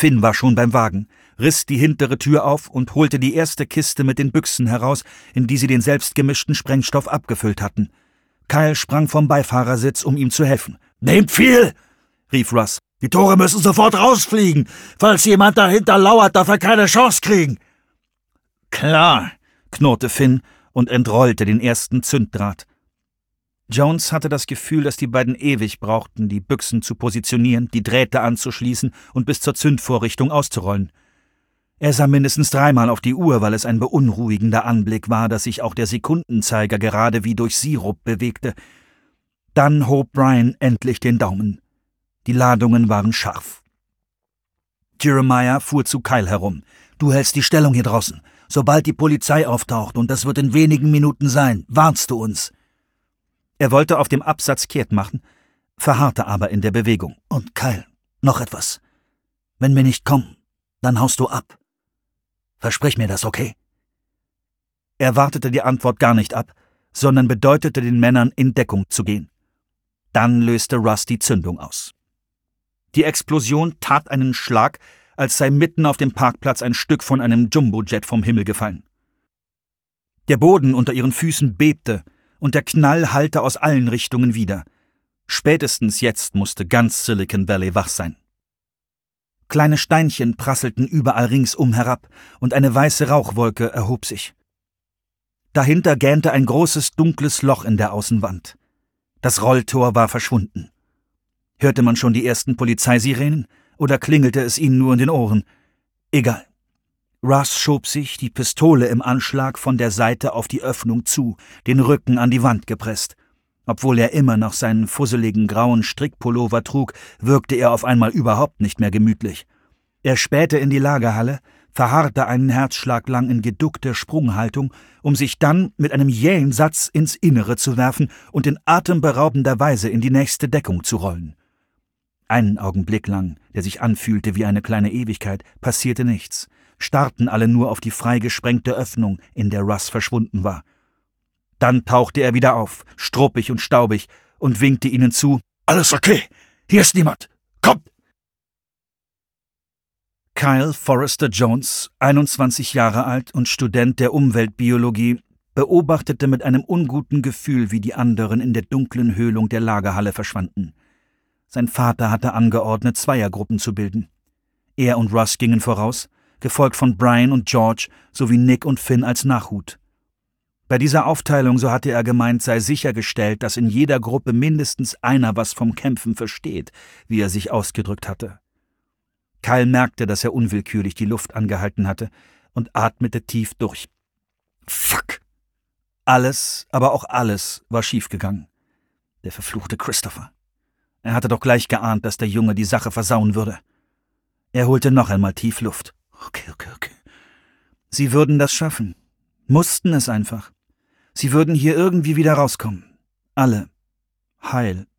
Finn war schon beim Wagen, riss die hintere Tür auf und holte die erste Kiste mit den Büchsen heraus, in die sie den selbstgemischten Sprengstoff abgefüllt hatten. Kyle sprang vom Beifahrersitz, um ihm zu helfen. »Nehmt viel!« rief Russ. »Die Tore müssen sofort rausfliegen. Falls jemand dahinter lauert, darf er keine Chance kriegen.« »Klar«, knurrte Finn und entrollte den ersten Zünddraht. Jones hatte das Gefühl, dass die beiden ewig brauchten, die Büchsen zu positionieren, die Drähte anzuschließen und bis zur Zündvorrichtung auszurollen. Er sah mindestens 3-mal auf die Uhr, weil es ein beunruhigender Anblick war, dass sich auch der Sekundenzeiger gerade wie durch Sirup bewegte. Dann hob Brian endlich den Daumen. Die Ladungen waren scharf. Jeremiah fuhr zu Kyle herum. »Du hältst die Stellung hier draußen. Sobald die Polizei auftaucht, und das wird in wenigen Minuten sein, warnst du uns.« Er wollte auf dem Absatz kehrt machen, verharrte aber in der Bewegung. »Und Kyle, noch etwas. Wenn wir nicht kommen, dann haust du ab. Versprich mir das, okay?« Er wartete die Antwort gar nicht ab, sondern bedeutete den Männern, in Deckung zu gehen. Dann löste Russ die Zündung aus. Die Explosion tat einen Schlag, als sei mitten auf dem Parkplatz ein Stück von einem Jumbojet vom Himmel gefallen. Der Boden unter ihren Füßen bebte, und der Knall hallte aus allen Richtungen wider. Spätestens jetzt musste ganz Silicon Valley wach sein. Kleine Steinchen prasselten überall ringsum herab, und eine weiße Rauchwolke erhob sich. Dahinter gähnte ein großes, dunkles Loch in der Außenwand. Das Rolltor war verschwunden. Hörte man schon die ersten Polizeisirenen, oder klingelte es ihnen nur in den Ohren? Egal. Russ schob sich, die Pistole im Anschlag, von der Seite auf die Öffnung zu, den Rücken an die Wand gepresst. Obwohl er immer noch seinen fusseligen grauen Strickpullover trug, wirkte er auf einmal überhaupt nicht mehr gemütlich. Er spähte in die Lagerhalle, verharrte einen Herzschlag lang in geduckter Sprunghaltung, um sich dann mit einem jähen Satz ins Innere zu werfen und in atemberaubender Weise in die nächste Deckung zu rollen. Einen Augenblick lang, der sich anfühlte wie eine kleine Ewigkeit, passierte nichts, starrten alle nur auf die freigesprengte Öffnung, in der Russ verschwunden war. Dann tauchte er wieder auf, struppig und staubig, und winkte ihnen zu: »Alles okay, hier ist niemand, kommt!« Kyle Forrester Jones, 21 Jahre alt und Student der Umweltbiologie, beobachtete mit einem unguten Gefühl, wie die anderen in der dunklen Höhlung der Lagerhalle verschwanden. Sein Vater hatte angeordnet, Zweiergruppen zu bilden. Er und Russ gingen voraus, gefolgt von Brian und George sowie Nick und Finn als Nachhut. Bei dieser Aufteilung, so hatte er gemeint, sei sichergestellt, dass in jeder Gruppe mindestens einer was vom Kämpfen versteht, wie er sich ausgedrückt hatte. Kyle merkte, dass er unwillkürlich die Luft angehalten hatte und atmete tief durch. Fuck! Alles, aber auch alles war schiefgegangen. Der verfluchte Christopher. Er hatte doch gleich geahnt, dass der Junge die Sache versauen würde. Er holte noch einmal tief Luft. Okay. Sie würden das schaffen. Mussten es einfach. Sie würden hier irgendwie wieder rauskommen. Alle. Heil